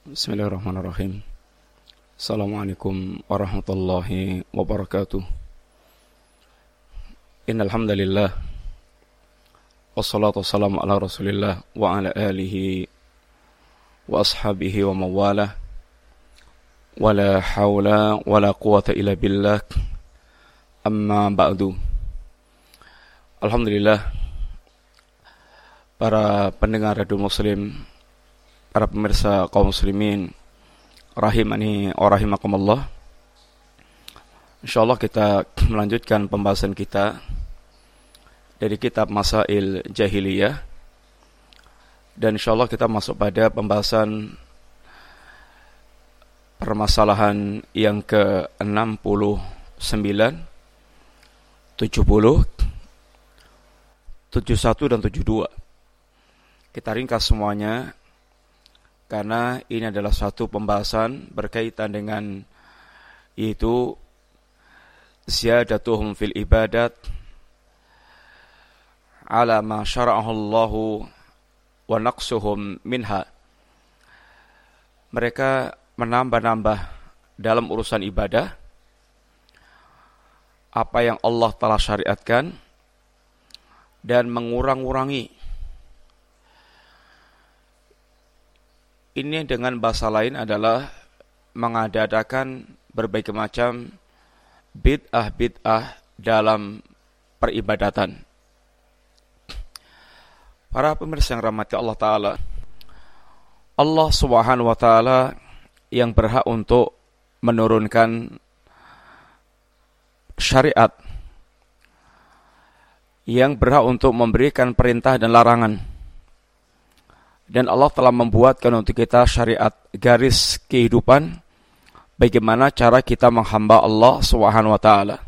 Bismillahirrahmanirrahim. Assalamualaikum warahmatullahi wabarakatuh. Innal hamdalillah wassalatu wassalamu ala Rasulillah wa ala alihi wa ashabihi wa mawalah. Wala haula wala quwata illa billah. Amma ba'du. Alhamdulillah, para pendengar radio Muslim, para pemirsa kaum muslimin rahimani wa rahimakumullah. Insyaallah kita melanjutkan pembahasan kita dari kitab Masail Jahiliyah, dan insyaallah kita masuk pada pembahasan permasalahan yang ke-69, 70, 71 dan 72. Kita ringkas semuanya karena ini adalah satu pembahasan berkaitan dengan yaitu ziyadatuhum fil ibadat ala ma syara'ahu Allahu wa naqsuhum minha. Mereka menambah-nambah dalam urusan ibadah apa yang Allah telah syariatkan dan mengurang-urangi. Ini dengan bahasa lain adalah mengadakan berbagai macam bid'ah dalam peribadatan. Para pemirsa yang rahmati Allah Ta'ala, Allah Subhanahu wa Ta'ala yang berhak untuk menurunkan syariat, yang berhak untuk memberikan perintah dan larangan. Dan Allah telah membuatkan untuk kita syariat, garis kehidupan, bagaimana cara kita menghamba Allah Subhanahu wa Ta'ala.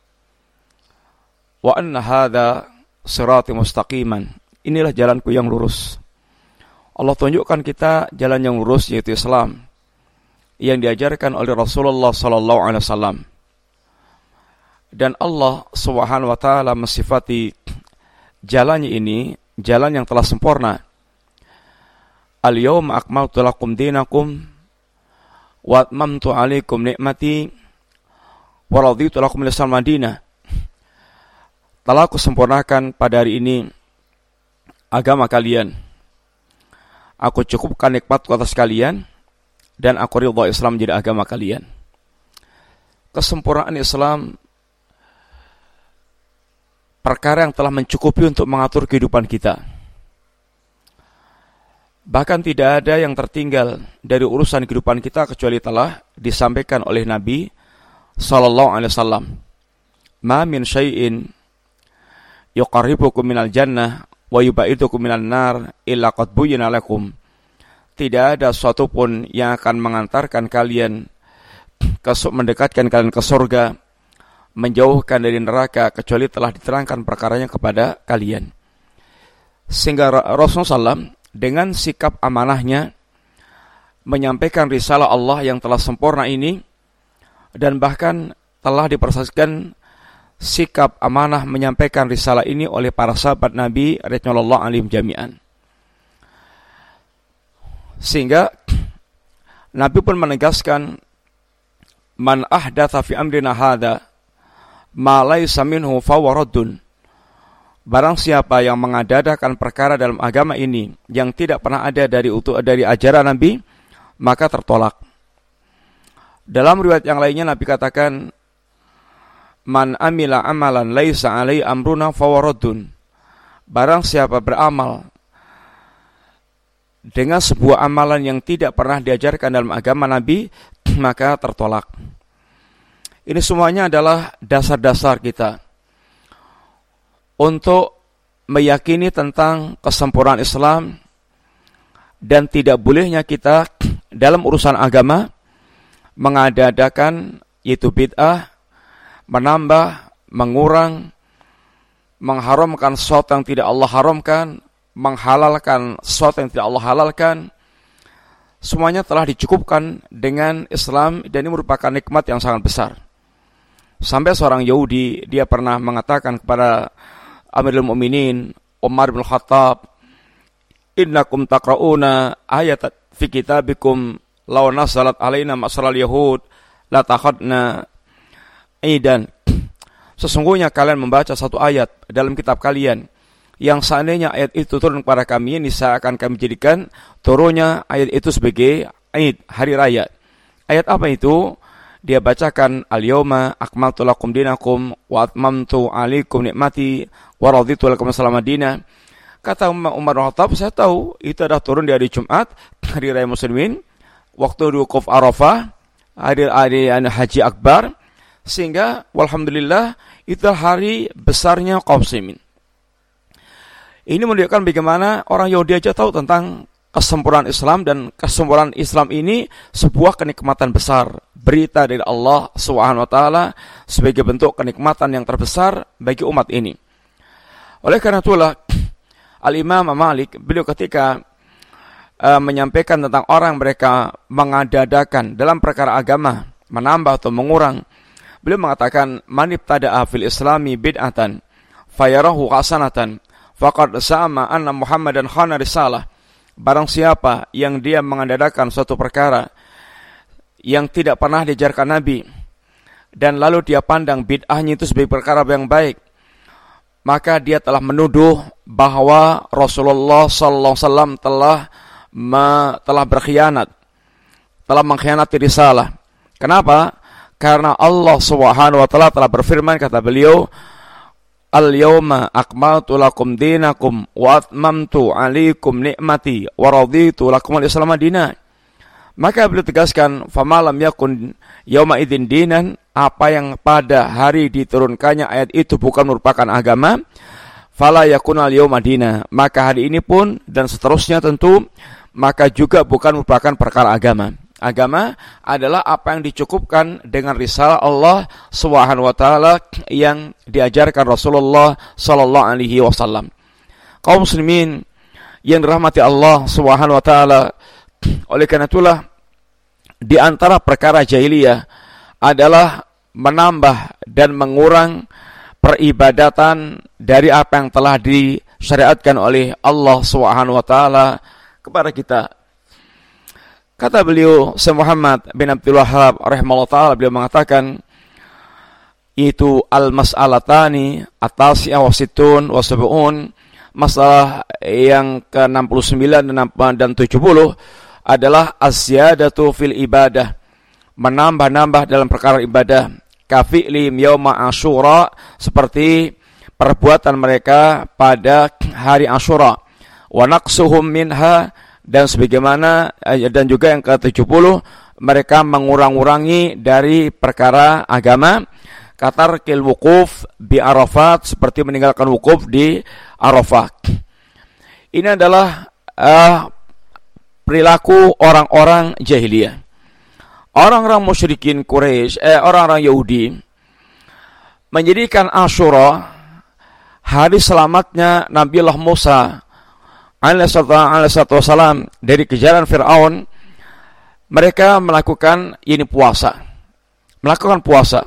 Wa anna hadza sirati mustaqiman. Inilah jalanku yang lurus. Allah tunjukkan kita jalan yang lurus, yaitu Islam, yang diajarkan oleh Rasulullah sallallahu alaihi wasallam. Dan Allah Subhanahu wa Ta'ala mensifati jalannya ini jalan yang telah sempurna. Al-yawma akmaltu lakum dinakum wa atmamtu alaikum ni'mati wa raditu lakum al-Islam madinah. Telah aku sempurnakan pada hari ini agama kalian. Aku cukupkan nikmatku atas kalian dan aku ridha Islam menjadi agama kalian. Kesempurnaan Islam perkara yang telah mencukupi untuk mengatur kehidupan kita. Bahkan tidak ada yang tertinggal dari urusan kehidupan kita kecuali telah disampaikan oleh Nabi sallallahu alaihi wasallam. Ma min syai'in yuqarribukum minal jannah wa yubaidukum minan nar illa qad buyyina lakum. Tidak ada suatu pun yang akan mengantarkan kalian mendekatkan kalian ke surga, menjauhkan dari neraka, kecuali telah diterangkan perkaranya kepada kalian. Sehingga Rasulullah SAW dengan sikap amanahnya menyampaikan risalah Allah yang telah sempurna ini, dan bahkan telah dipersaksikan sikap amanah menyampaikan risalah ini oleh para sahabat Nabi radhiyallahu anhum jami'an. Sehingga Nabi pun menegaskan, man ahdatsa fi amrina hadza ma laysa minhu fahuwa raddun. Barang siapa yang mengadakan perkara dalam agama ini yang tidak pernah ada dari ajaran Nabi, maka tertolak. Dalam riwayat yang lainnya Nabi katakan, man amila amalan laisa alai amruna fahuwa raddun. Barang siapa beramal dengan sebuah amalan yang tidak pernah diajarkan dalam agama Nabi, maka tertolak. Ini semuanya adalah dasar-dasar kita untuk meyakini tentang kesempurnaan Islam, dan tidak bolehnya kita dalam urusan agama mengadakan yaitu bid'ah, menambah, mengurang, mengharamkan sesuatu yang tidak Allah haramkan, menghalalkan sesuatu yang tidak Allah halalkan. Semuanya telah dicukupkan dengan Islam, dan ini merupakan nikmat yang sangat besar. Sampai seorang Yahudi, dia pernah mengatakan kepada Amirul Mukminin Umar bin Khattab, innakum taqra'una ayat fi kitabikum law nazalat alaina ma'syaral yahud la takhadna aidan. Sesungguhnya kalian membaca satu ayat dalam kitab kalian yang seandainya ayat itu turun kepada kami, niscaya akan kami jadikan turunnya ayat itu sebagai Aid, hari raya. Ayat apa itu? Dia bacakan al-yawma akmaltu lakum dinakum wa atmamtu alaikum nikmati wa raditu lakum as-salama dina. Kata Umar bin Khattab, saya tahu itu adalah turun di hari Jumat, hari raya muslimin, waktu wukuf Arafah, hari haji akbar, sehingga walhamdulillah itu hari besarnya kaum muslimin. Ini menunjukkan bagaimana orang Yahudi aja tahu tentang kesempurnaan Islam, dan kesempurnaan Islam ini sebuah kenikmatan besar, berita dari Allah Subhanahu wa taala sebagai bentuk kenikmatan yang terbesar bagi umat ini. Oleh karena itulah Al-Imam Malik, beliau ketika menyampaikan tentang orang mereka mengada-adakan dalam perkara agama, menambah atau mengurang, beliau mengatakan man ibtada'a fil islami bid'atan fayarahu hasanatan faqad sama anna Muhammadan khana risalah. Barang siapa yang dia mengada-adakan suatu perkara yang tidak pernah diajarkan Nabi, dan lalu dia pandang bid'ahnya itu sebagai perkara yang baik, maka dia telah menuduh bahwa Rasulullah sallallahu alaihi wasallam telah berkhianat, telah mengkhianati risalah. Kenapa? Karena Allah Subhanahu wa taala telah berfirman, kata beliau, al-yawma akmaltu lakum dinakum wa atmamtu alaikum nikmati wa raditu lakum al-islam dinan. Maka beliau tegaskan, famalam yakun yauma idzin dinan, apa yang pada hari diturunkannya ayat itu bukan merupakan agama, fala yakunal yauma dina, maka hari ini pun dan seterusnya tentu maka juga bukan merupakan perkara agama. Agama adalah apa yang dicukupkan dengan risalah Allah Subhanahu wa taala yang diajarkan Rasulullah sallallahu alaihi wasallam. Kaum muslimin yang dirahmati Allah Subhanahu wa taala, oleh karena itulah di antara perkara jahiliyah adalah menambah dan mengurang peribadatan dari apa yang telah disyariatkan oleh Allah Subhanahu wa taala kepada kita. Kata beliau Syekh Muhammad bin Abdul Wahhab rahimahullah taala, beliau mengatakan itu al-mas'alatani at-tasi'ah wa sittun wa sab'un, masalah yang ke-69 dan 70 adalah az-ziyadatu fil ibadah, menambah-nambah dalam perkara ibadah, kafi'lim yauma Asyura, seperti perbuatan mereka pada hari Asyura, wa naqsuhum minha, dan sebagaimana, dan juga yang ke-70 mereka mengurang-urangi dari perkara agama, katarkil wukuf bi Arafat, seperti meninggalkan wukuf di Arafah. Ini adalah perilaku orang-orang jahiliyah. Orang-orang musyrikin Quraisy, orang-orang Yahudi menjadikan Asyura hari selamatnya Nabiullah Musa alaihissalatu wassalam dari kejaran Fir'aun. Mereka melakukan puasa.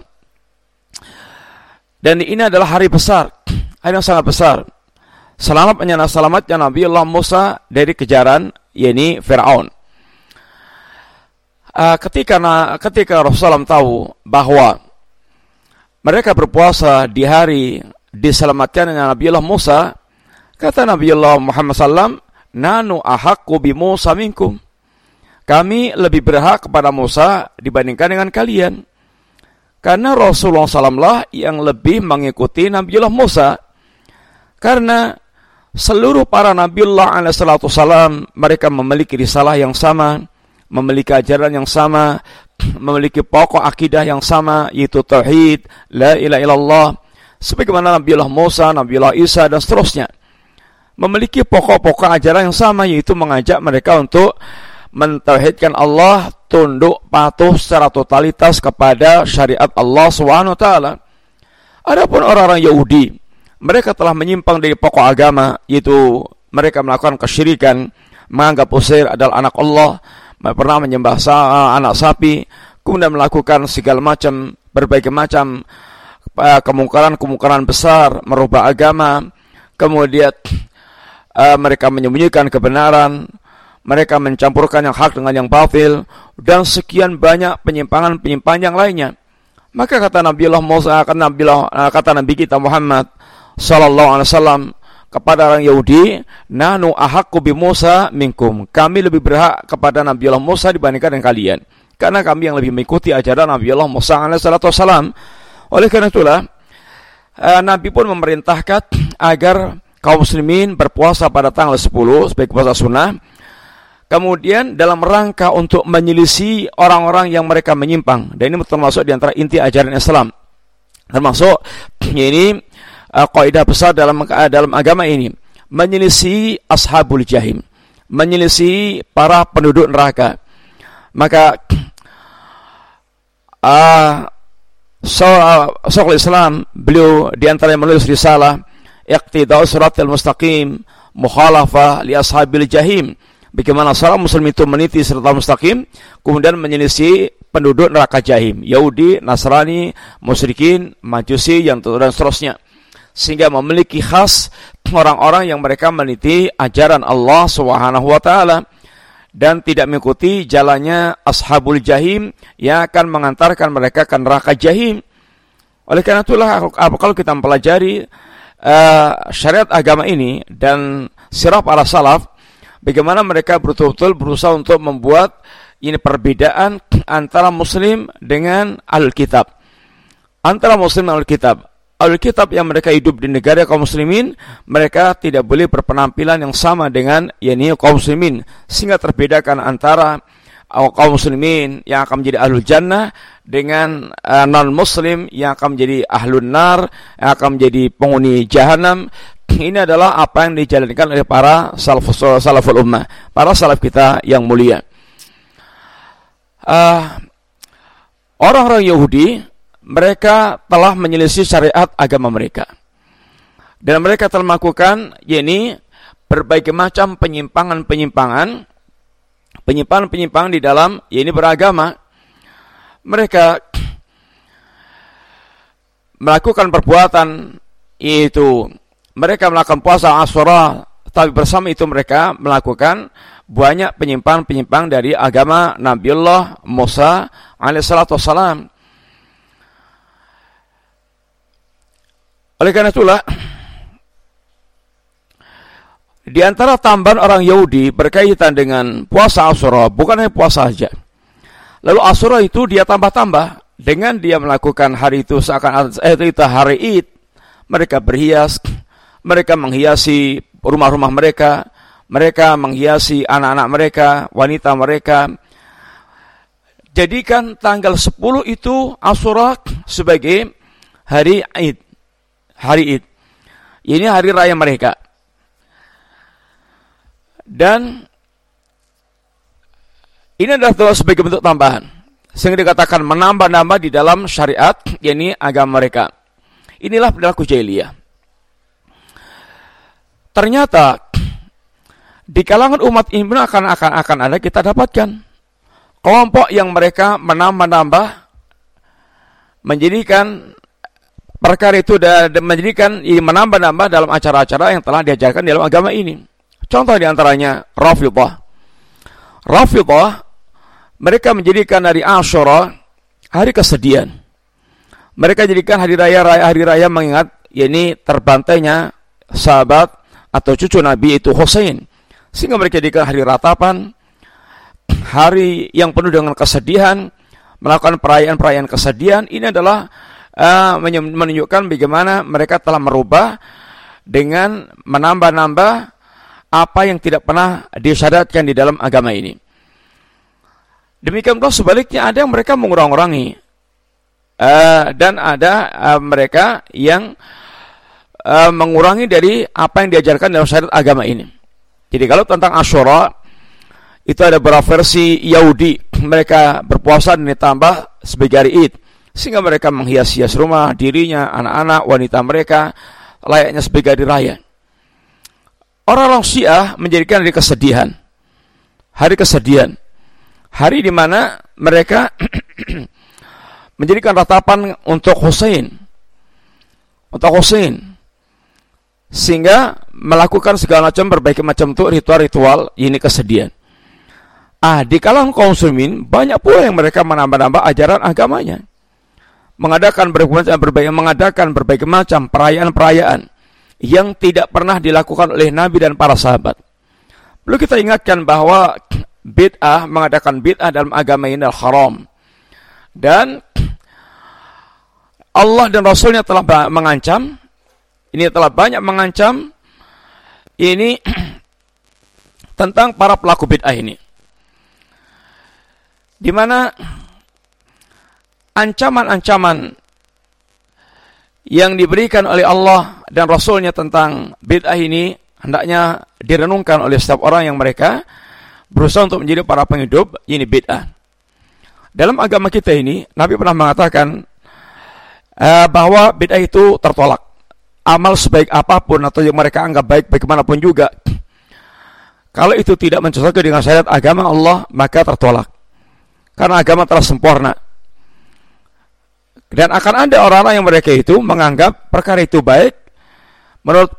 Dan ini adalah hari besar, hari yang sangat besar. Selamatnya Nabiullah Musa dari kejaran yakni Fir'aun. Ketika Rasulullah tahu bahwa mereka berpuasa di hari diselamatkannya Nabiullah Musa, kata Nabiullah Muhammad SAW, nanu ahaqqu bi Musa minkum, kami lebih berhak kepada Musa dibandingkan dengan kalian, karena Rasulullah SAW lah yang lebih mengikuti Nabiullah Musa. Karena seluruh para Nabiullah alaihissalam mereka memiliki risalah yang sama, memiliki ajaran yang sama, memiliki pokok akidah yang sama, yaitu tauhid, la ilaha illallah. Sebagaimana Nabiullah Musa, Nabiullah Isa dan seterusnya memiliki pokok-pokok ajaran yang sama, yaitu mengajak mereka untuk mentauhidkan Allah, tunduk patuh secara totalitas kepada syariat Allah Subhanahu wa taala. Adapun orang-orang Yahudi, mereka telah menyimpang dari pokok agama, yaitu mereka melakukan kesyirikan, menganggap Uzair adalah anak Allah, pernah menyembah anak sapi, kemudian melakukan segala macam, berbagai macam kemungkaran besar, merubah agama, kemudian mereka menyembunyikan kebenaran, mereka mencampurkan yang hak dengan yang batil, dan sekian banyak penyimpangan-penyimpangan yang lainnya. Maka kata Nabi kita Muhammad sallallahu alaihi wasallam kepada orang Yahudi, nahnu ahaqqu bi Musa minkum. Kami lebih berhak kepada Nabiullah Musa dibandingkan dengan kalian, karena kami yang lebih mengikuti ajaran Nabiullah Musa alaihi wasallam. Oleh karena itulah Nabi pun memerintahkan agar kaum muslimin berpuasa pada tanggal 10 sebagai puasa sunnah. Kemudian dalam rangka untuk menyelisih orang-orang yang mereka menyimpang, dan ini termasuk di antara inti ajaran Islam. Termasuk ini kaidah besar dalam agama ini, menyelisih ashabul jahim, menyelisih para penduduk neraka. Maka Syekhul Islam beliau di antara yang menulis risalah Iqtida'us Shiratal Mustaqim Mukhalafah li Ashabil Jahim, bagaimana seorang muslim itu meniti siratal mustaqim, kemudian menyelisih penduduk neraka jahim, Yahudi, Nasrani, musyrikin, Majusi, dan seterusnya, sehingga memiliki khas orang-orang yang mereka meniti ajaran Allah Subhanahu wa taala dan tidak mengikuti jalannya ashabul jahim yang akan mengantarkan mereka ke neraka jahim. Oleh karena itulah kalau kita mempelajari syariat agama ini dan sirah para salaf, bagaimana mereka betul-betul berusaha untuk membuat ini perbedaan antara muslim dengan ahlul kitab. Antara muslim dan ahlul kitab. Ahlul kitab yang mereka hidup di negara kaum muslimin, mereka tidak boleh berpenampilan yang sama dengan kaum muslimin, sehingga terbedakan antara kaum muslimin yang akan menjadi ahlul jannah dengan non-muslim yang akan menjadi ahlun nar, yang akan menjadi penghuni jahanam. Ini adalah apa yang dijalankan oleh para salaful ummah, para salaf kita yang mulia. Orang-orang Yahudi, mereka telah menyelisih syariat agama mereka, dan mereka telah melakukan berbagai macam penyimpangan di dalam beragama. Mereka melakukan perbuatan, yaitu mereka melakukan puasa Asyura, tapi bersama itu mereka melakukan banyak penyimpangan dari agama Nabiullah Musa alaihissalatu wassalam. Oleh karena itulah, di antara tambahan orang Yahudi berkaitan dengan puasa Asyura, bukan hanya puasa saja. Lalu Asyura itu dia tambah-tambah dengan dia melakukan hari itu seakan itu hari Id. Mereka berhias, mereka menghiasi rumah-rumah mereka, mereka menghiasi anak-anak mereka, wanita mereka. Jadikan tanggal 10 itu Asyura sebagai hari Id. Hari Id. Ini hari raya mereka. Dan ini adalah sebagai bentuk tambahan, sehingga dikatakan menambah-nambah di dalam syariat, agama mereka. Inilah perilaku jahiliyah. Ternyata di kalangan umat ini akan ada kita dapatkan kelompok yang mereka menambah-nambah, menjadikan perkara itu dan menambah-nambah dalam acara-acara yang telah diajarkan dalam agama ini. Contoh diantaranya Rafidhah. Mereka menjadikan hari Asyura hari kesedihan. Mereka jadikan hari raya mengingat terbantainya sahabat atau cucu Nabi itu Husain, sehingga mereka jadikan hari ratapan, hari yang penuh dengan kesedihan, melakukan perayaan-perayaan kesedihan. Ini adalah menunjukkan bagaimana mereka telah merubah dengan menambah-nambah apa yang tidak pernah disyariatkan di dalam agama ini. Demikian pula sebaliknya, ada yang mereka mengurang-urangi, dan ada mereka yang mengurangi dari apa yang diajarkan dalam syariat agama ini. Jadi kalau tentang Asyura, itu ada beberapa versi Yahudi, mereka berpuasa dan ditambah sebagai hari Id, sehingga mereka menghias-hias rumah, dirinya, anak-anak, wanita mereka, layaknya sebagai hari raya. Orang-orang Syiah menjadikan hari kesedihan, hari di mana mereka menjadikan ratapan untuk Husain, sehingga melakukan segala macam berbagai macam untuk ritual-ritual ini kesedihan. Di kalangan kaum muslimin banyak pula yang mereka menambah-nambah ajaran agamanya, mengadakan berbagai macam perayaan-perayaan yang tidak pernah dilakukan oleh Nabi dan para sahabat. Perlu kita ingatkan bahwa mengadakan bid'ah dalam agama ini adalah haram, dan Allah dan Rasulnya telah mengancam, telah banyak mengancam ini tentang para pelaku bid'ah ini, di mana ancaman-ancaman yang diberikan oleh Allah dan Rasulnya tentang bid'ah ini hendaknya direnungkan oleh setiap orang yang mereka berusaha untuk menjadi para penghidup ini bid'ah. Dalam agama kita ini, Nabi pernah mengatakan bahwa bid'ah itu tertolak. Amal sebaik apapun atau yang mereka anggap baik bagaimanapun juga, kalau itu tidak mencocokkan dengan syariat agama Allah, maka tertolak. Karena agama telah sempurna. Dan akan ada orang-orang yang mereka itu menganggap perkara itu baik menurut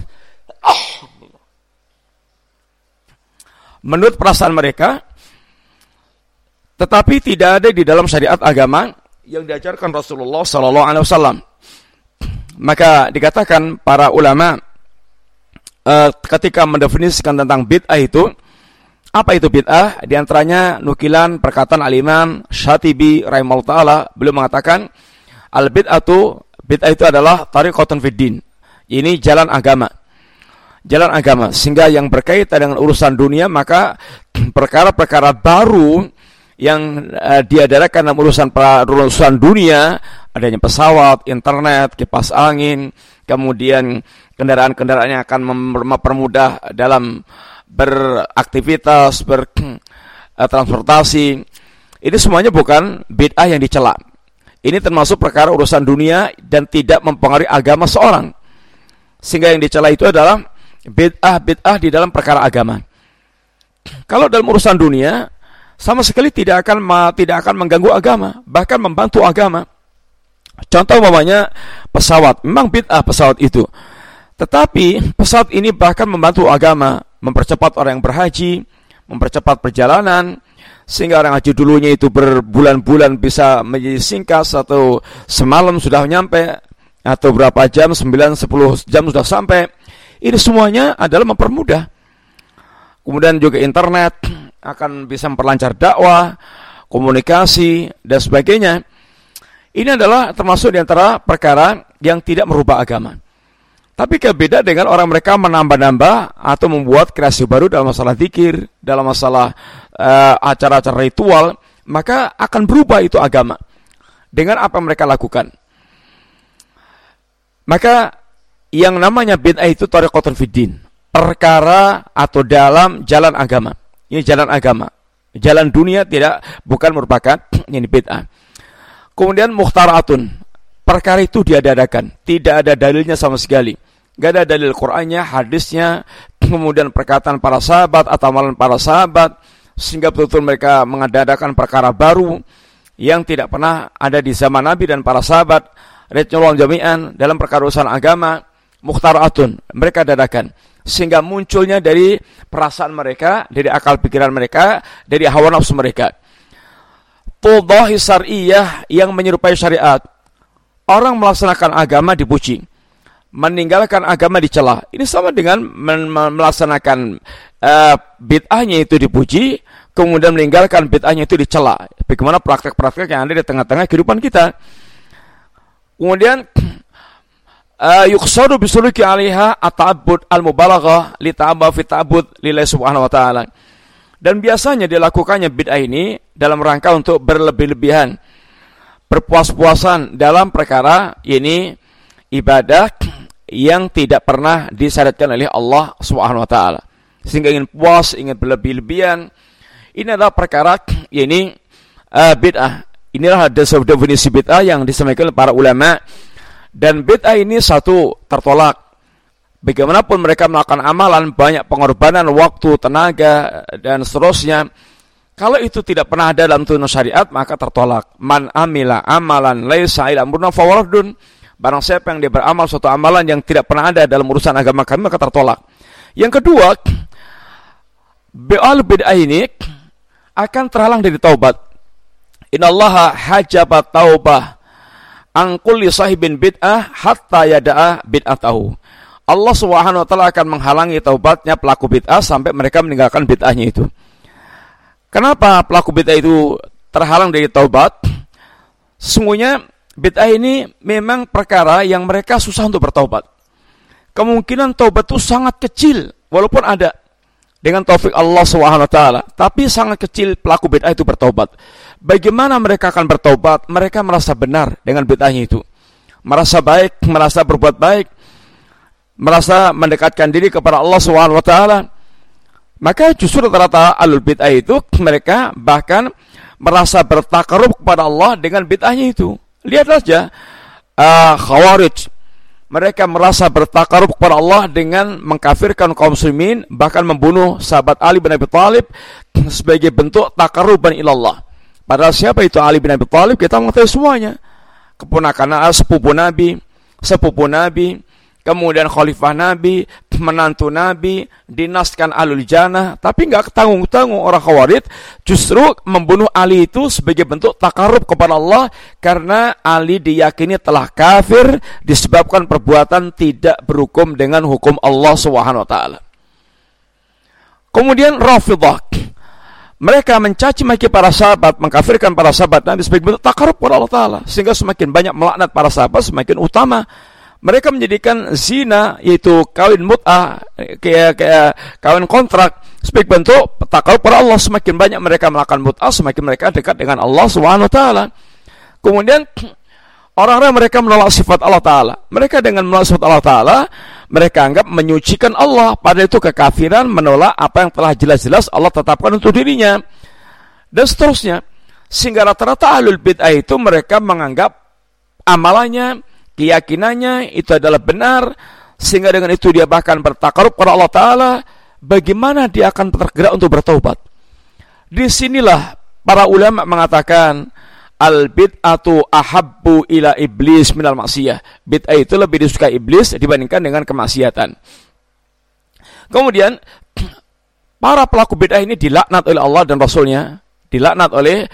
perasaan mereka, tetapi tidak ada di dalam syariat agama yang diajarkan Rasulullah SAW. Maka dikatakan para ulama ketika mendefinisikan tentang bid'ah itu, apa itu bid'ah? Di antaranya nukilan perkataan al-Imam Syatibi rahimahullah ta'ala, beliau mengatakan bid'ah itu adalah tariqatun fid din. Ini jalan agama. Jalan agama, sehingga yang berkaitan dengan urusan dunia, maka perkara-perkara baru yang diadakan dalam urusan dunia, adanya pesawat, internet, kipas angin, kemudian kendaraan-kendaraan yang akan mempermudah dalam beraktivitas, bertransportasi, ini semuanya bukan bid'ah yang dicela. Ini termasuk perkara urusan dunia dan tidak mempengaruhi agama seorang. Sehingga yang dicela itu adalah bid'ah di dalam perkara agama. Kalau dalam urusan dunia, sama sekali tidak akan mengganggu agama, bahkan membantu agama. Contoh umpamanya pesawat, memang bid'ah pesawat itu, tetapi pesawat ini bahkan membantu agama, mempercepat orang yang berhaji, mempercepat perjalanan, sehingga orang haji dulunya itu berbulan-bulan bisa menjadi singkat, atau semalam sudah nyampe, atau berapa jam, 9-10 jam sudah sampai. Ini semuanya adalah mempermudah. Kemudian juga internet akan bisa memperlancar dakwah, komunikasi, dan sebagainya. Ini adalah termasuk di antara perkara yang tidak merubah agama. Tapi beda dengan orang mereka menambah-nambah atau membuat kreasi baru dalam masalah zikir, dalam masalah acara-acara ritual, maka akan berubah itu agama dengan apa yang mereka lakukan. Maka yang namanya bid'ah itu tariqatun fid din, perkara atau dalam jalan agama. Ini jalan agama. Jalan dunia bukan merupakan ini bid'ah. Kemudian mukhtara'atun, perkara itu diadakan, tidak ada dalilnya sama sekali. Gak ada dalil Qur'annya, hadisnya, kemudian perkataan para sahabat atau amalan para sahabat, sehingga betul-betul mereka mengadakan perkara baru yang tidak pernah ada di zaman Nabi dan para sahabat. Radhiyallahu jami'an dalam perkara urusan agama, mukhtara'atun, mereka dadakan, sehingga munculnya dari perasaan mereka, dari akal pikiran mereka, dari hawa nafsu mereka. Tudahi syar'iyah, yang menyerupai syariat. Orang melaksanakan agama dipuji, meninggalkan agama dicela. Ini sama dengan melaksanakan bid'ahnya itu dipuji, kemudian meninggalkan bid'ahnya itu dicela. Bagaimana praktek-praktek yang ada di tengah-tengah kehidupan kita. Kemudian yuqsadu bisuluki 'alaiha at-ta'abbud al-mubalaghah li ta'abba fi ta'abbud lillahi subhanahu wa ta'ala. Dan biasanya dilakukannya bid'ah ini dalam rangka untuk berlebih-lebihan, berpuas-puasan dalam perkara ini ibadah yang tidak pernah disyariatkan oleh Allah Subhanahu wa taala. Sehingga ingin puas, ingin berlebih-lebihan. Ini adalah perkara ini bid'ah. Inilah definisi bid'ah yang disampaikan oleh para ulama. Dan bid'ah ini satu, tertolak. Bagaimanapun mereka melakukan amalan, banyak pengorbanan waktu, tenaga, dan seterusnya. Kalau itu tidak pernah ada dalam tuntunan syariat, maka tertolak. Man amila amalan laisa ila amruna fawaradun. Barang siapa yang dia beramal suatu amalan yang tidak pernah ada dalam urusan agama kami, maka tertolak. Yang kedua, bid'ah ini akan terhalang dari taubat. Innallaha hajaba taubah an kulli sahibin bid'ah hatta yada'a bid'atahu. Allah Subhanahu wa taala akan menghalangi taubatnya pelaku bid'ah sampai mereka meninggalkan bid'ahnya itu. Kenapa pelaku bid'ah itu terhalang dari taubat? Sesungguhnya bid'ah ini memang perkara yang mereka susah untuk bertaubat. Kemungkinan taubat itu sangat kecil, walaupun ada dengan taufik Allah Subhanahu wa taala, tapi sangat kecil pelaku bid'ah itu bertaubat. Bagaimana mereka akan bertaubat? Mereka merasa benar dengan bid'ahnya itu. Merasa baik, merasa berbuat baik, merasa mendekatkan diri kepada Allah Subhanahu wa taala. Maka justru rata-rata alul bid'ah itu mereka bahkan merasa bertakarub kepada Allah dengan bid'ahnya itu. Lihat saja Khawarij, mereka merasa bertakarub kepada Allah dengan mengkafirkan kaum muslimin, bahkan membunuh sahabat Ali bin Abi Thalib sebagai bentuk taqarruban ilallah. Padahal siapa itu Ali bin Abi Thalib? Kita mengetahui semuanya. Keponakan sepupu Nabi, kemudian khalifah Nabi, menantu Nabi, dinaskan Ahlul Jannah, tapi enggak tanggung-tanggung orang Khawarij justru membunuh Ali itu sebagai bentuk takarub kepada Allah karena Ali diyakini telah kafir disebabkan perbuatan tidak berhukum dengan hukum Allah Subhanahu wa taala. Kemudian Rafidhah, mereka mencaci maki para sahabat, mengkafirkan para sahabat Nabi sebagai bentuk takarub kepada Allah taala, sehingga semakin banyak melaknat para sahabat semakin utama. Mereka menjadikan zina, yaitu kawin mut'ah, kayak kawin kontrak, sebagai bentuk takarub kepada Allah. Semakin banyak mereka melakukan mut'ah, semakin mereka dekat dengan Allah Subhanahu wa taala. Kemudian orang-orang mereka menolak sifat Allah taala. Mereka dengan menolak sifat Allah taala, mereka anggap menyucikan Allah, padahal itu kekafiran, menolak apa yang telah jelas-jelas Allah tetapkan untuk dirinya. Dan seterusnya. Sehingga rata-rata ahlul bid'ah itu mereka menganggap amalannya, keyakinannya itu adalah benar, sehingga dengan itu dia bahkan bertakarub kepada Allah Ta'ala. Bagaimana dia akan tergerak untuk bertaubat? Disinilah para ulama mengatakan al-bid'atu ahabbu ila iblis minal maksiyah. Bid'ah itu lebih disukai iblis dibandingkan dengan kemaksiatan. Kemudian para pelaku bid'ah ini dilaknat oleh Allah dan Rasulnya, dilaknat oleh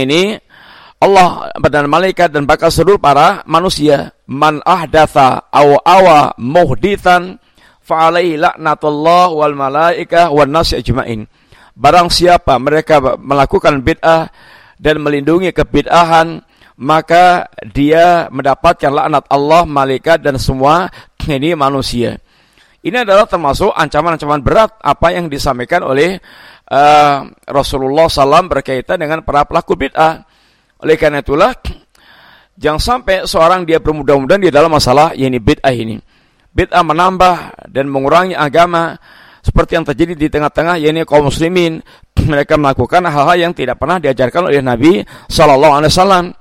Allah dan malaikat dan bakal seluruh para manusia. Man ahdatha awa muhdithan fa'alaihi laknatullah wal malaikah wan nasi ajma'in. Barang siapa mereka melakukan bid'ah dan melindungi kebid'ahan, maka dia mendapatkan laknat Allah, malaikat dan semua manusia. Ini adalah termasuk ancaman-ancaman berat apa yang disampaikan oleh Rasulullah SAW berkaitan dengan para pelaku bid'ah. Oleh karena itulah, jangan sampai seorang dia bermudah-mudahan di dalam masalah bid'ah ini. Bid'ah menambah dan mengurangi agama, seperti yang terjadi di tengah-tengah kaum muslimin. Mereka melakukan hal-hal yang tidak pernah diajarkan oleh Nabi SAW.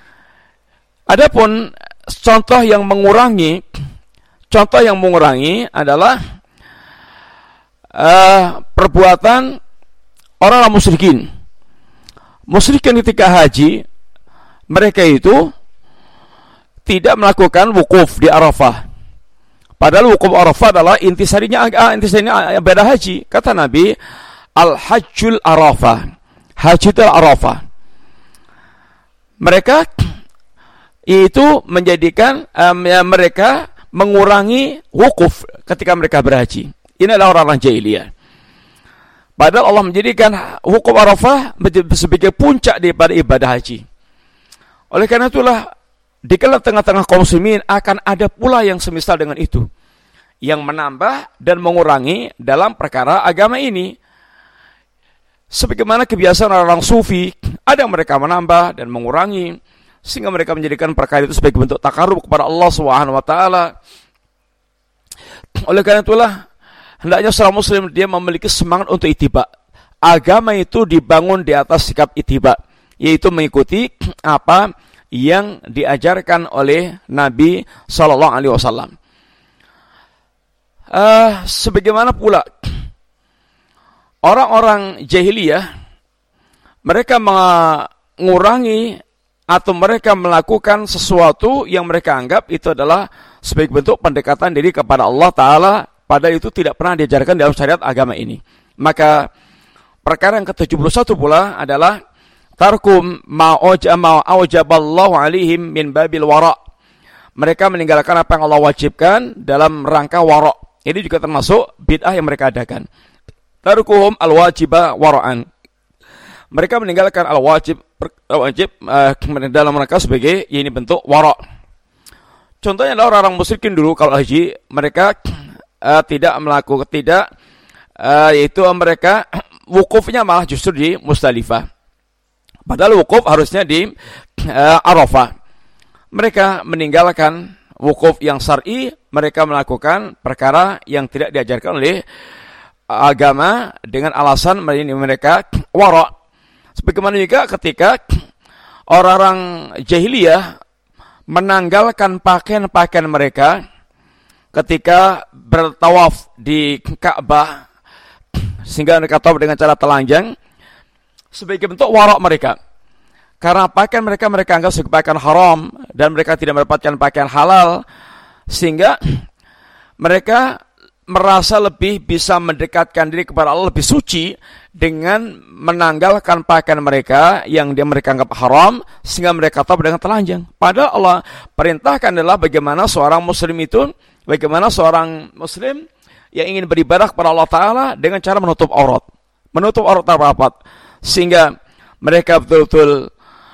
Adapun contoh yang mengurangi adalah perbuatan orang musyrikin. Musyrikin ketika haji, mereka itu tidak melakukan wukuf di Arafah. Padahal wukuf Arafah adalah intisarinya ibadah haji. Kata Nabi, al-hajjul Arafah. Haji itu Arafah. Mereka itu menjadikan mereka mengurangi wukuf ketika mereka berhaji. Ini adalah orang-orang jahiliyah. Padahal Allah menjadikan wukuf Arafah sebagai puncak daripada ibadah haji. Oleh karena itulah, di tengah-tengah kaum muslimin akan ada pula yang semisal dengan itu, yang menambah dan mengurangi dalam perkara agama ini. Sebagaimana kebiasaan orang sufi, ada yang mereka menambah dan mengurangi, sehingga mereka menjadikan perkara itu sebagai bentuk takarub kepada Allah Subhanahu wa taala. Oleh karena itulah, hendaknya seorang muslim dia memiliki semangat untuk ittiba. Agama itu dibangun di atas sikap ittiba, yaitu mengikuti apa yang diajarkan oleh Nabi sallallahu alaihi wasallam. Sebagaimana pula orang-orang jahiliyah, mereka mengurangi atau mereka melakukan sesuatu yang mereka anggap itu adalah sebagai bentuk pendekatan diri kepada Allah Ta'ala, padahal itu tidak pernah diajarkan dalam syariat agama ini. Maka perkara yang ke-71 pula adalah tarkum ma'aujaballahu alaihim min babil wara'. Mereka meninggalkan apa yang Allah wajibkan dalam rangka wara'. Ini juga termasuk bid'ah yang mereka adakan. Tarkuhum al-wajiba wara'an. Mereka meninggalkan al-wajib dalam rangka sebagai ini bentuk wara'. Contohnya adalah orang musyrikin dulu kalau haji, mereka yaitu mereka wukufnya malah justru di Musdalifah. Padahal wukuf harusnya di Arafah. Mereka meninggalkan wukuf yang syar'i, mereka melakukan perkara yang tidak diajarkan oleh agama dengan alasan mereka wara'. Sebagaimana juga ketika orang-orang jahiliyah menanggalkan pakaian-pakaian mereka ketika bertawaf di Ka'bah, sehingga mereka tawaf dengan cara telanjang sebagai bentuk wara' mereka. Karena pakaian mereka anggap sebagai pakaian haram dan mereka tidak mendapatkan pakaian halal, sehingga mereka merasa lebih bisa mendekatkan diri kepada Allah, lebih suci dengan menanggalkan pakaian mereka yang mereka anggap haram, sehingga mereka tawaf dengan telanjang. Padahal Allah perintahkan adalah bagaimana seorang muslim yang ingin beribadah kepada Allah Ta'ala dengan cara menutup aurat rapat, sehingga mereka betul-betul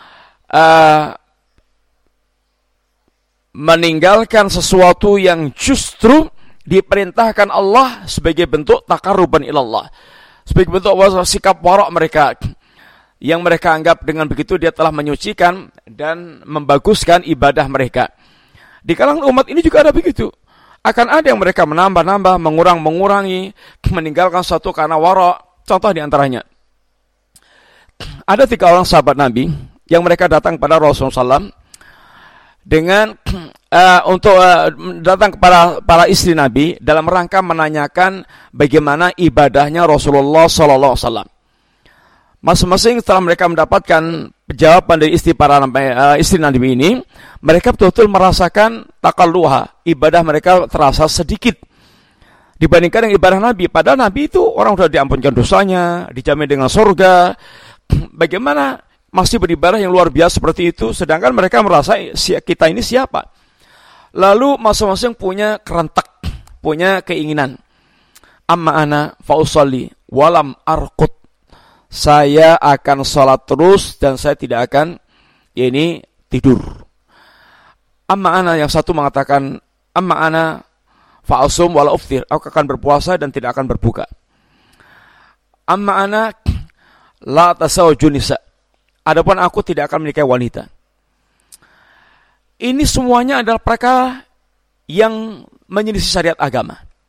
meninggalkan sesuatu yang justru diperintahkan Allah sebagai bentuk taqarruban ilallah, sebagai bentuk sikap wara' mereka, yang mereka anggap dengan begitu dia telah menyucikan dan membaguskan ibadah mereka. Di kalangan umat ini juga ada begitu. Akan ada yang mereka menambah-nambah, mengurangi, meninggalkan satu karena wara'. Contoh diantaranya, ada 3 orang sahabat Nabi yang mereka datang kepada Rasulullah SAW dengan datang kepada para istri Nabi dalam rangka menanyakan bagaimana ibadahnya Rasulullah SAW. Masing-masing setelah mereka mendapatkan jawaban dari istri Nabi ini, mereka betul-betul merasakan takalluha, ibadah mereka terasa sedikit dibandingkan dengan ibadah Nabi. Padahal Nabi itu orang sudah diampunkan dosanya, dijamin dengan surga. Bagaimana masih beribadah yang luar biasa seperti itu, sedangkan mereka merasa kita ini siapa? Lalu masing-masing punya kerentak, punya keinginan. Amma ana fausalli walam arqud. Saya akan salat terus dan saya tidak akan tidur. Amma ana, yang satu mengatakan amma ana fa'asum wala uftir. Aku akan berpuasa dan tidak akan berbuka. Amma ana la tasawwaju nisa. Adapun aku tidak akan menikahi wanita. Ini semuanya adalah perkara yang menyelisih syariat agama.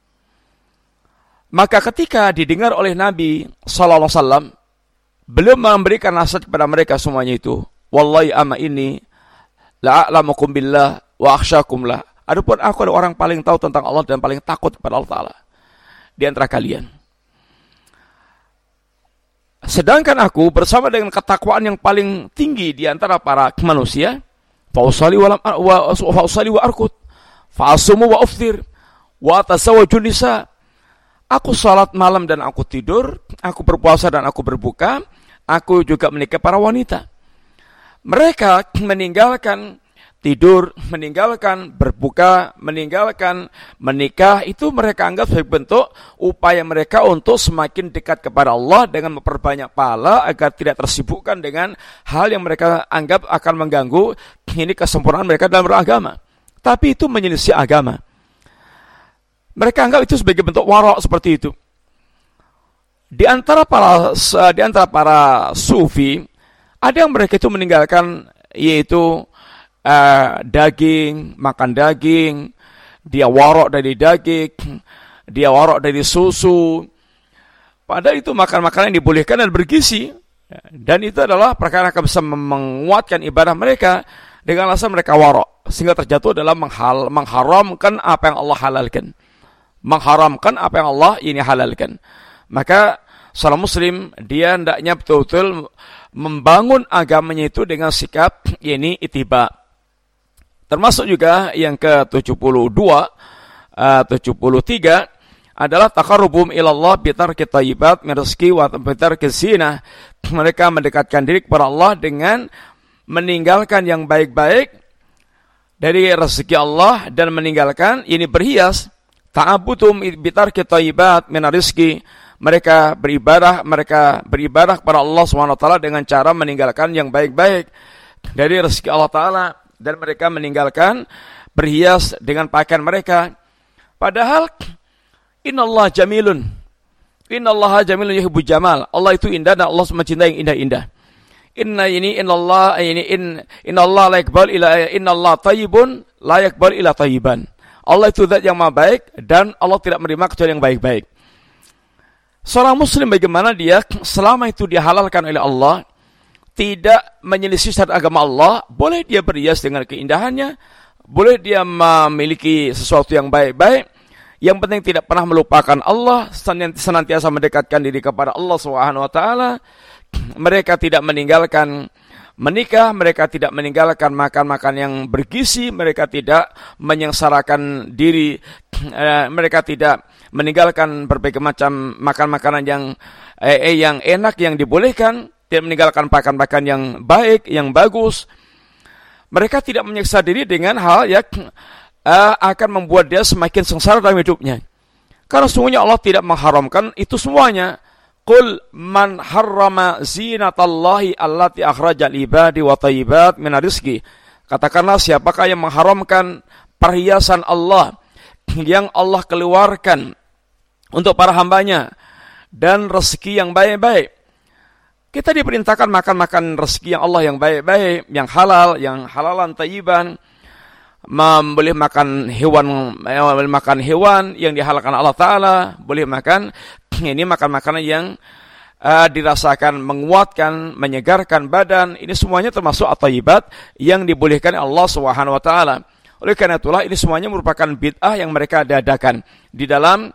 Maka ketika didengar oleh Nabi sallallahu alaihi wasallam, beliau memberikan nasihat kepada mereka semuanya itu. Wallahi amma ini la'alamukum billah wa akhsyakum lah. Adapun aku adalah orang paling tahu tentang Allah dan paling takut kepada Allah Ta'ala di antara kalian. Sedangkan aku bersama dengan ketakwaan yang paling tinggi di antara para manusia, fa'usali wa arkut, fa'asumu wa uftir, wa tasawwaju nisa. Aku salat malam dan aku tidur, aku berpuasa dan aku berbuka, aku juga menikah para wanita. Mereka meninggalkan tidur, meninggalkan berbuka, meninggalkan menikah, itu mereka anggap sebagai bentuk upaya mereka untuk semakin dekat kepada Allah dengan memperbanyak pahala agar tidak tersibukkan dengan hal yang mereka anggap akan mengganggu kesempurnaan mereka dalam beragama. Tapi itu menyelisih agama. Mereka anggap itu sebagai bentuk wara' seperti itu. Di antara para sufi, ada yang mereka itu meninggalkan yaitu daging, makan daging, dia wara' dari daging, dia wara' dari susu. Padahal itu makan-makanan yang dibolehkan dan bergizi. Dan itu adalah perkara yang bisa menguatkan ibadah mereka dengan alasan mereka wara', sehingga terjatuh dalam mengharamkan apa yang Allah halalkan. Mengharamkan apa yang Allah ini halalkan. Maka seorang muslim dia hendaknya betul-betul membangun agamanya itu dengan sikap ittiba. Termasuk juga yang ke-73 adalah taqarrubum ilallah bitarki thayyibat min rizqi wa bitarki zinah. Mereka mendekatkan diri kepada Allah dengan meninggalkan yang baik-baik dari rezeki Allah dan meninggalkan ini berhias. Ta'abutum bitarki thayyibat min rizqi. Mereka beribadah kepada Allah SWT dengan cara meninggalkan yang baik-baik dari rezeki Allah Ta'ala, dan mereka meninggalkan berhias dengan pakaian mereka. Padahal innallaha jamilun yuhibbul jamal. Allah itu indah dan Allah mencintai yang indah-indah. Innallaha la yaqbal illa innallaha thayyibun la yaqbal illa thayyiban. Allah itu zat yang maha baik dan Allah tidak menerima kecuali yang baik-baik. Seorang muslim bagaimana dia selama itu dihalalkan oleh Allah, tidak menyelisih syariat agama Allah, boleh dia berhias dengan keindahannya, boleh dia memiliki sesuatu yang baik-baik, yang penting tidak pernah melupakan Allah, senantiasa mendekatkan diri kepada Allah SWT. Mereka tidak meninggalkan menikah, mereka tidak meninggalkan makan-makan yang bergizi, mereka tidak menyengsarakan diri, mereka tidak meninggalkan berbagai macam makan-makanan yang enak, yang dibolehkan, tidak meninggalkan pakan-pakan yang baik, yang bagus. Mereka tidak menyiksa diri dengan hal yang akan membuat dia semakin sengsara dalam hidupnya. Karena sungguhnya Allah tidak mengharamkan itu semuanya. Qul man harrama zinatallahi allati akhrajal ibadi wa thayyibat min rizqi. Katakanlah, siapakah yang mengharamkan perhiasan Allah yang Allah keluarkan untuk para hambanya dan rezeki yang baik-baik. Kita diperintahkan makan rezeki yang Allah yang baik-baik, yang halalan thayyiban. Boleh makan hewan yang dihalalkan Allah Ta'ala, boleh makan makanan yang dirasakan menguatkan, menyegarkan badan. Ini semuanya termasuk at-thayyibat yang dibolehkan Allah Subhanahu wa taala. Oleh karena itulah ini semuanya merupakan bid'ah yang mereka adakan di dalam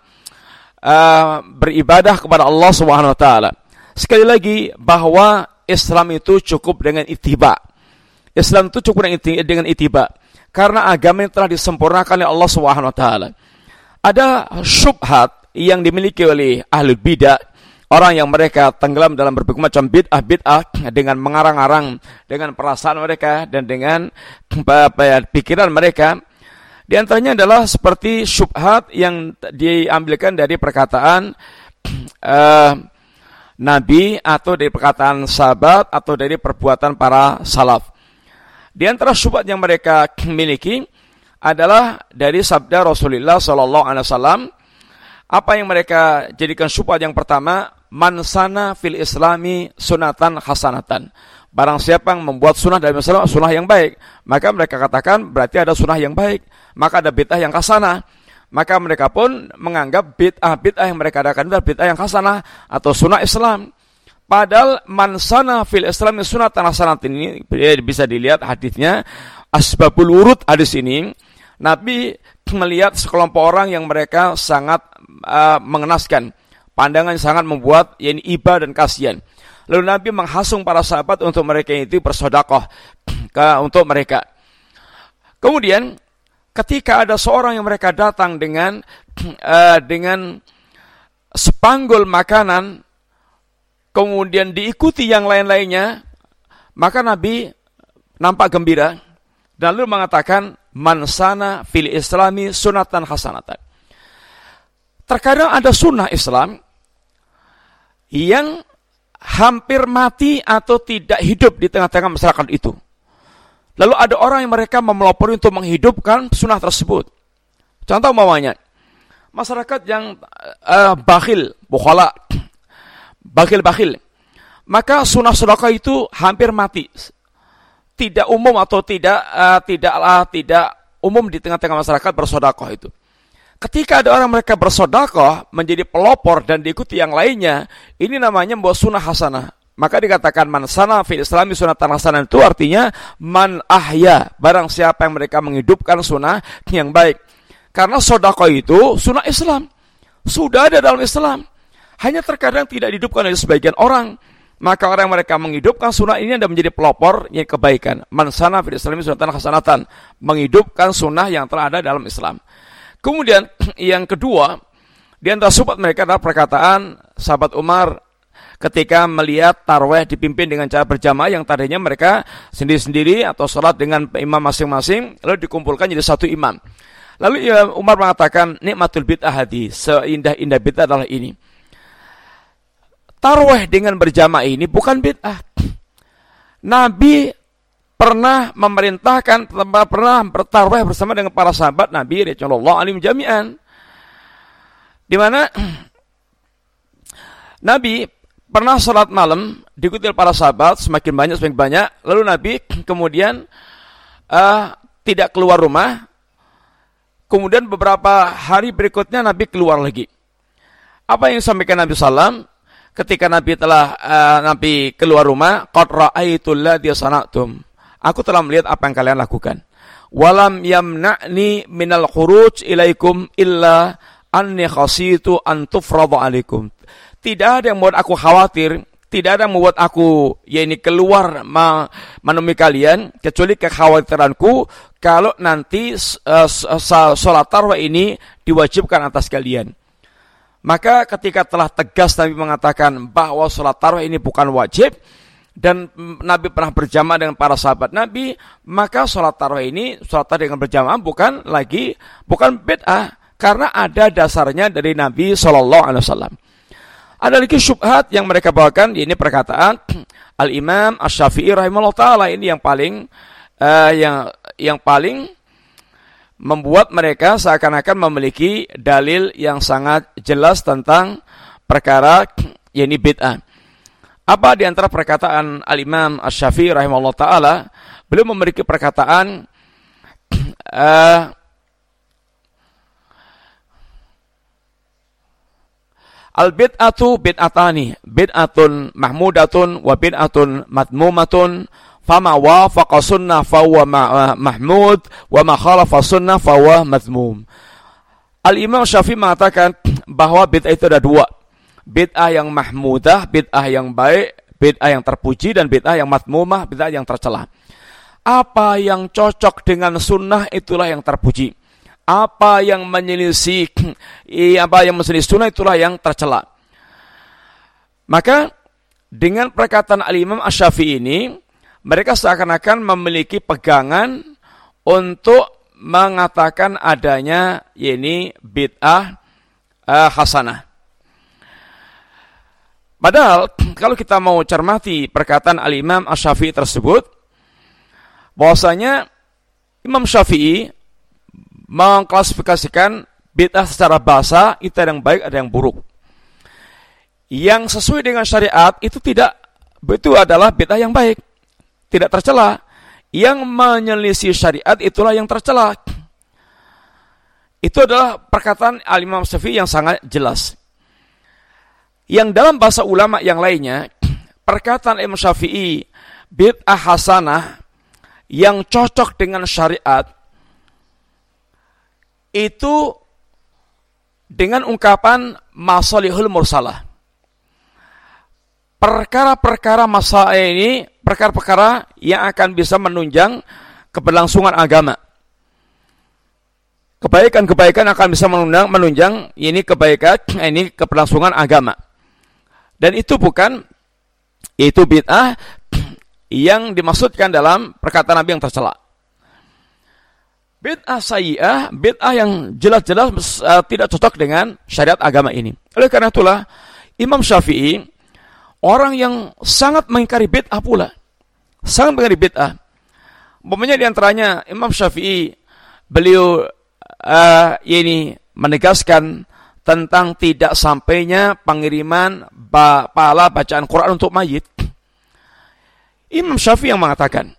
beribadah kepada Allah Subhanahu wa taala. Sekali lagi bahwa Islam itu cukup dengan ittiba. Islam itu cukup dengan ittiba. Karena agama yang telah disempurnakan oleh Allah Subhanahu wa taala. Ada syubhat yang dimiliki oleh ahli bidah, orang yang mereka tenggelam dalam berbagai macam bid'ah dengan mengarang-arang dengan perasaan mereka dan dengan pikiran mereka. Di antaranya adalah seperti syubhat yang diambilkan dari perkataan Nabi atau dari perkataan sahabat atau dari perbuatan para salaf. Di antara syubhat yang mereka miliki adalah dari sabda Rasulullah SAW. Apa yang mereka jadikan syubhat yang pertama, man sana fil islami sunatan hasanatan. Barang siapa yang membuat sunnah dalam Islam, sunnah yang baik, maka mereka katakan berarti ada sunnah yang baik, maka ada bid'ah yang hasanah. Maka mereka pun menganggap bid'ah yang mereka adakan adalah bid'ah yang hasanah atau sunnah Islam. Padahal man sana fil islami sunatan hasanatan ini bisa dilihat hadisnya, asbabul wurud hadis ini. Nabi melihat sekelompok orang yang mereka sangat mengenaskan, pandangan sangat membuat iba dan kasihan. Lalu Nabi menghasung para sahabat untuk mereka itu bersedekah untuk mereka. Kemudian ketika ada seorang yang mereka datang dengan sepanggul makanan, kemudian diikuti yang lain-lainnya, maka Nabi nampak gembira dan lalu mengatakan man sana fil islami sunatan hasanatan. Terkadang ada sunnah Islam yang hampir mati atau tidak hidup di tengah-tengah masyarakat itu. Lalu ada orang yang mereka memelopori untuk menghidupkan sunnah tersebut. Contoh umpamanya, masyarakat yang bakhil, maka sunnah sedekah itu hampir mati, tidak umum atau tidak umum di tengah-tengah masyarakat bersedekah itu. Ketika ada orang mereka bersedekah menjadi pelopor dan diikuti yang lainnya, ini namanya membawa sunnah hasanah. Maka dikatakan man sana fil islami sunatan hasanah, itu artinya man ahya, barang siapa yang mereka menghidupkan sunnah yang baik. Karena sedekah itu sunnah Islam, sudah ada dalam Islam, hanya terkadang tidak dihidupkan oleh sebagian orang. Maka orang yang mereka menghidupkan sunnah ini adalah menjadi pelopor yang kebaikan. Man sana fil islami sunatan hasanatan, menghidupkan sunnah yang telah ada dalam Islam. Kemudian yang kedua, Di antara subhat mereka adalah perkataan sahabat Umar ketika melihat tarawih dipimpin dengan cara berjamaah yang tadinya mereka sendiri-sendiri atau sholat dengan imam masing-masing, lalu dikumpulkan jadi satu imam. Lalu Umar mengatakan, nikmatul bid'ah hadi, seindah-indah bid'ah adalah ini. Tarawih dengan berjamaah ini bukan bid'ah. Nabi pernah memerintahkan, pernah bertarawih bersama dengan para sahabat Nabi radhiyallahu anhum jami'an. Di mana Nabi pernah sholat malam diikuti para sahabat semakin banyak, lalu Nabi kemudian tidak keluar rumah. Kemudian beberapa hari berikutnya Nabi keluar lagi. Apa yang disampaikan Nabi SAW ketika Nabi telah Nabi keluar rumah? Qad ra'aitul ladzi sana'tum. Aku telah melihat apa yang kalian lakukan. Walam yamna'ni minal khuruj ilaikum illa anni khasitu an tufrada alaikum. Tidak ada yang membuat aku khawatir, tidak ada yang membuat aku keluar menemui kalian kecuali kekhawatiranku kalau nanti salat tarawih ini diwajibkan atas kalian. Maka ketika telah tegas Nabi mengatakan bahwa salat tarawih ini bukan wajib dan Nabi pernah berjamaah dengan para sahabat Nabi, maka salat tarawih ini, salat tarawih dengan berjamaah bukan bid'ah. Karena ada dasarnya dari Nabi SAW. Ada lagi syubhat yang mereka bawakan, ini perkataan Al-Imam Asy-Syafi'i rahimahullah ta'ala. Ini yang paling membuat mereka seakan-akan memiliki dalil yang sangat jelas tentang perkara ini bid'ah. Apa di antara perkataan Al-Imam Asy-Syafi'i rahimahullah ta'ala? Beliau memiliki perkataan al-bid'atu bid'atani, bid'atun mahmudatun wa bid'atun madmumatun, fama wafaqa sunnah fahuwa mahmud wa ma khalafa sunnah fahuwa madmum. Al-Imam Syafi'i mengatakan bahwa bid'ah itu ada dua. Bid'ah yang mahmudah, bid'ah yang baik, bid'ah yang terpuji, dan bid'ah yang madmumah, bid'ah yang tercela. Apa yang cocok dengan sunnah itulah yang terpuji. Apa yang menyelisih sunnah itulah yang tercela. Maka dengan perkataan Al-Imam Asy-Syafi'i ini, mereka seakan-akan memiliki pegangan untuk mengatakan adanya bid'ah hasanah. Padahal kalau kita mau cermati perkataan Al-Imam Asy-Syafi'i tersebut, bahwasanya Imam Syafi'i mengklasifikasikan bid'ah secara bahasa itu ada yang baik, ada yang buruk. Yang sesuai dengan syariat itu adalah bid'ah yang baik, tidak tercela. Yang menyelisih syariat itulah yang tercela. Itu adalah perkataan Al-Imam Syafi'i yang sangat jelas. Yang dalam bahasa ulama yang lainnya, perkataan Imam Syafi'i bid'ah hasanah yang cocok dengan syariat itu dengan ungkapan masalihul mursalah. Perkara-perkara masalah ini, perkara-perkara yang akan bisa menunjang keberlangsungan agama. Kebaikan-kebaikan akan bisa menunjang keberlangsungan agama. Dan itu bid'ah yang dimaksudkan dalam perkataan Nabi yang tercela. Bid'ah sayyi'ah, bid'ah yang jelas-jelas tidak cocok dengan syariat agama ini. Oleh karena itulah, Imam Syafi'i, orang yang sangat mengingkari bid'ah pula. Sangat mengingkari bid'ah. Umpamanya di antaranya, Imam Syafi'i, beliau menegaskan tentang tidak sampainya pengiriman pahala bacaan Quran untuk mayit. Imam Syafi'i yang mengatakan.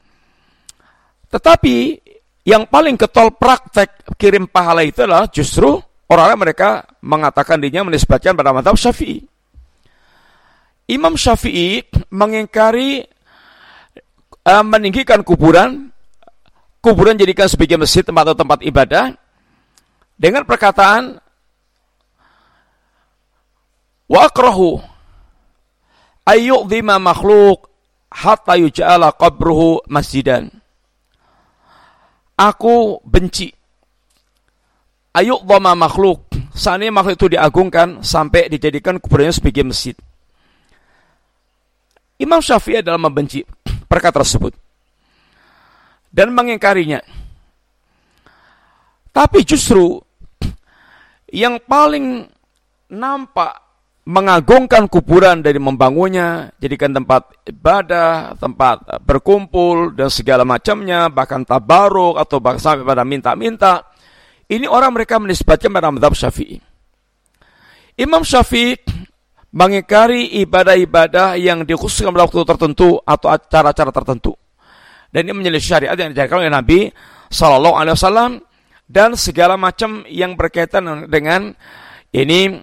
Tetapi yang paling getol praktek kirim pahala itu adalah justru orang-orang mereka mengatakan dirinya menisbatkan pada mazhab Syafi'i. Imam Syafi'i mengingkari meninggikan kuburan jadikan sebagai masjid atau tempat ibadah dengan perkataan wa akrahu ayyudhima makhluk hatta yuj'ala qabruhu masjidan. Aku benci ayu'dhama makhluk, seandainya makhluk itu diagungkan sampai dijadikan kuburannya sebagai masjid. Imam Syafi'i adalah membenci perkara tersebut dan mengingkarinya. Tapi justru yang paling nampak mengagungkan kuburan dari membangunnya, jadikan tempat ibadah, tempat berkumpul dan segala macamnya, bahkan tabaruk atau bahkan sampai pada minta-minta. Ini orang mereka menisbatkan pada mazhab Syafi'i. Imam Syafi'i mengingkari ibadah-ibadah yang dikhususkan pada waktu tertentu atau cara-cara tertentu. Dan ini menyelisih syariat yang diajarkan oleh Nabi sallallahu alaihi wasallam dan segala macam yang berkaitan dengan ini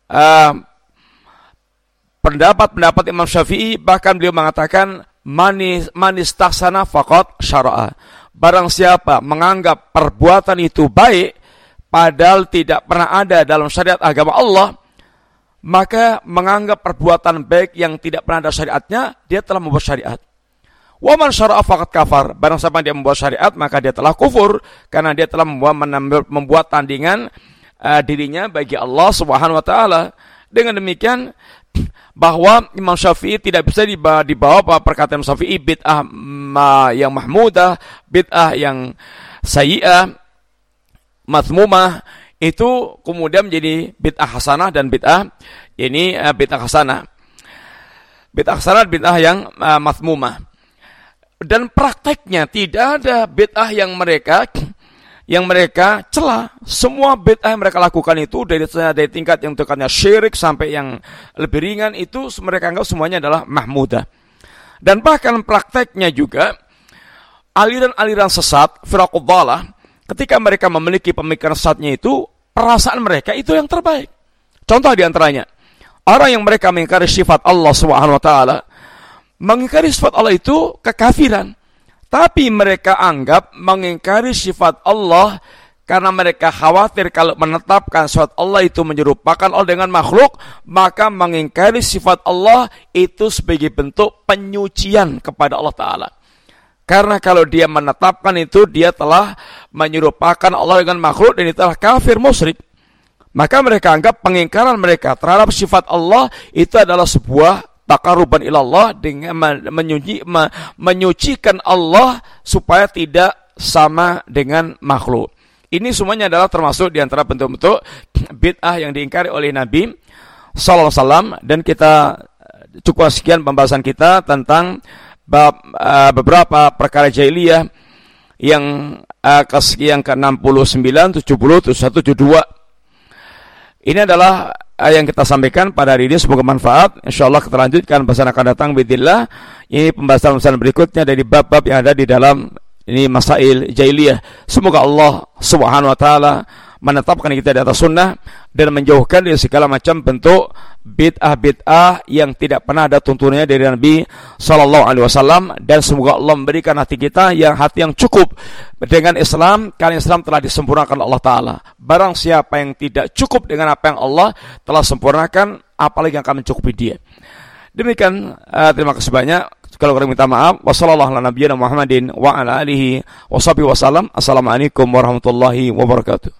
pendapat-pendapat Imam Syafi'i. Bahkan beliau mengatakan manis taksana faqat syara'a. Barang siapa menganggap perbuatan itu baik padahal tidak pernah ada dalam syariat agama Allah, maka menganggap perbuatan baik yang tidak pernah ada syariatnya, dia telah membuat syariat. Wa man syara'a faqat kafar. Barang siapa dia membuat syariat, maka dia telah kufur karena dia telah membuat tandingan dirinya bagi Allah Subhanahu wa taala. Dengan demikian bahwa Imam Syafi'i tidak bisa dibawa perkataan Imam Syafi'i bid'ah yang mahmudah, bid'ah yang sayyi'ah, mazmumah, itu kemudian menjadi bid'ah hasanah dan bid'ah ini bid'ah hasanah. Bid'ah hasanah, bid'ah yang mazmumah. Dan prakteknya tidak ada bid'ah yang mereka cela. Semua bid'ah yang mereka lakukan itu dari tingkat yang dekatnya syirik sampai yang lebih ringan itu mereka anggap semuanya adalah mahmudah. Dan bahkan prakteknya juga aliran-aliran sesat, firaqud dhalah, ketika mereka memiliki pemikiran sesatnya itu, perasaan mereka itu yang terbaik. Contoh di antaranya, orang yang mereka mengingkari sifat Allah Subhanahu wa taala, mengingkari sifat Allah itu kekafiran. Tapi mereka anggap mengingkari sifat Allah karena mereka khawatir kalau menetapkan sifat Allah itu menyerupakan Allah dengan makhluk, maka mengingkari sifat Allah itu sebagai bentuk penyucian kepada Allah Ta'ala. Karena kalau dia menetapkan itu, dia telah menyerupakan Allah dengan makhluk dan itu adalah kafir musyrik. Maka mereka anggap pengingkaran mereka terhadap sifat Allah itu adalah sebuah taqarruban ilallah, dengan menyucikan Allah supaya tidak sama dengan makhluk. Ini semuanya adalah termasuk di antara bentuk-bentuk bid'ah yang diingkari oleh Nabi sallallahu alaihi wasallam. Dan kita cukup sekian pembahasan kita tentang beberapa perkara jahiliyah yang kesekian ke-69, 70, 71, 72. Ini adalah yang kita sampaikan pada hari ini, semoga manfaat. InsyaAllah kita lanjutkan pembahasan akan datang bidillah. Ini pembahasan berikutnya dari bab-bab yang ada di dalam ini masail jahiliyah. Semoga Allah Subhanahu wa taala menetapkan kita di atas sunnah dan menjauhkan dari segala macam bentuk bid'ah-bid'ah yang tidak pernah ada tuntunannya dari Nabi sallallahu alaihi wasallam. Dan semoga Allah memberikan hati kita hati yang cukup dengan Islam, karena Islam telah disempurnakan Allah Ta'ala. Barang siapa yang tidak cukup dengan apa yang Allah telah sempurnakan, apalagi yang akan mencukupi dia. Demikian, terima kasih banyak. Kalau kurang minta maaf. Wassalamualaikum warahmatullahi wabarakatuh.